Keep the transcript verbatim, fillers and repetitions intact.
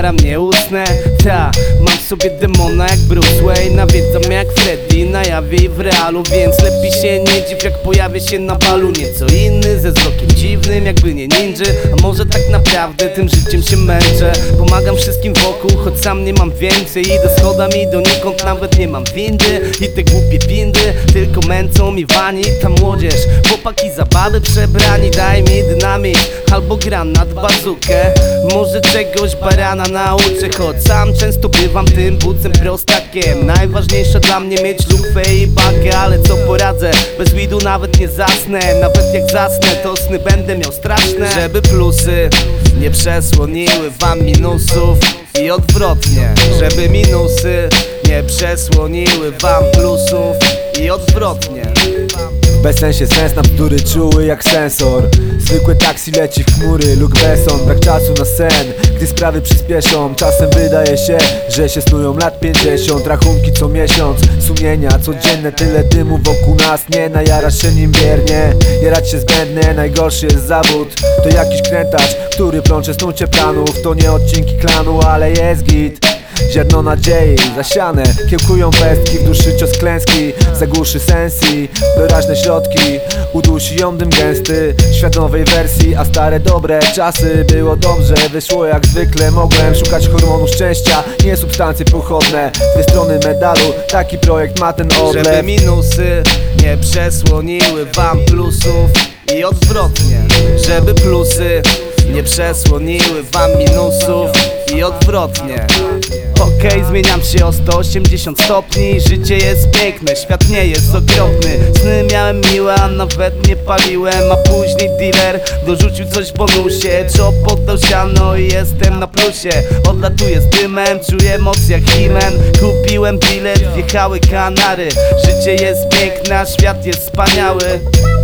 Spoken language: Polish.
staram, nie usnę. Ta, mam w sobie demona jak Bruce Wayne, nawiedzam jak Freddy na jawie i w realu. Więc lepiej się nie dziw, jak pojawię się na balu. Nieco inny, ze wzrokiem dziwnym, jakby nie ninja. A może tak naprawdę tym życiem się męczę. Pomagam wszystkim wokół, choć sam nie mam więcej. Idę schodami donikąd, nawet nie mam windy. I te głupie pindy tylko męcą mi wani. Ta młodzież, chłopaki zabawy przebrani. Daj mi dynamit albo granat, bazukę. Może czegoś barana nauczę, choć sam często bywam tym bucem prostakiem. Najważniejsze dla mnie mieć lufę i bakę, ale co poradzę, bez weedu nawet nie zasnę. Nawet jak zasnę, to sny będę miał straszne. Żeby plusy nie przesłoniły wam minusów i odwrotnie. Żeby minusy nie przesłoniły wam plusów i odwrotnie. Bez sensie sens na bzdury czuły jak sensor. Zwykłe taksi leci w chmury, Luke Besson. Brak czasu na sen, gdy sprawy przyspieszą. Czasem wydaje się, że się snują lat pięćdziesiąt. Rachunki co miesiąc, sumienia codzienne. Tyle dymu wokół nas, nie najarasz się nim wiernie. Jarać się zbędnie, najgorszy jest zawód. To jakiś krętacz, który plącze snucie planów. To nie odcinki klanu, ale jest git. Ziarno nadziei zasiane, kiełkują pestki. W duszy cios klęski, zagłuszy sensi. Doraźne środki, udusi ją dym gęsty. Świat nowej wersji, a stare dobre czasy. Było dobrze, wyszło jak zwykle. Mogłem szukać hormonu szczęścia, nie substancje pochodne. Dwie strony medalu, taki projekt ma ten odlew. Żeby minusy nie przesłoniły wam plusów i odwrotnie. Żeby plusy nie przesłoniły wam minusów i odwrotnie. Okej, okay, zmieniam się o sto osiemdziesiąt stopni. Życie jest piękne, świat nie jest okropny. Sny miałem miłe, a nawet nie paliłem. A później dealer dorzucił coś w bonusie. Chop poddał siano i jestem na plusie. Odlatuję z dymem, czuję moc jak He-Man. Kupiłem bilet, wjechały Kanary. Życie jest piękne, a świat jest wspaniały.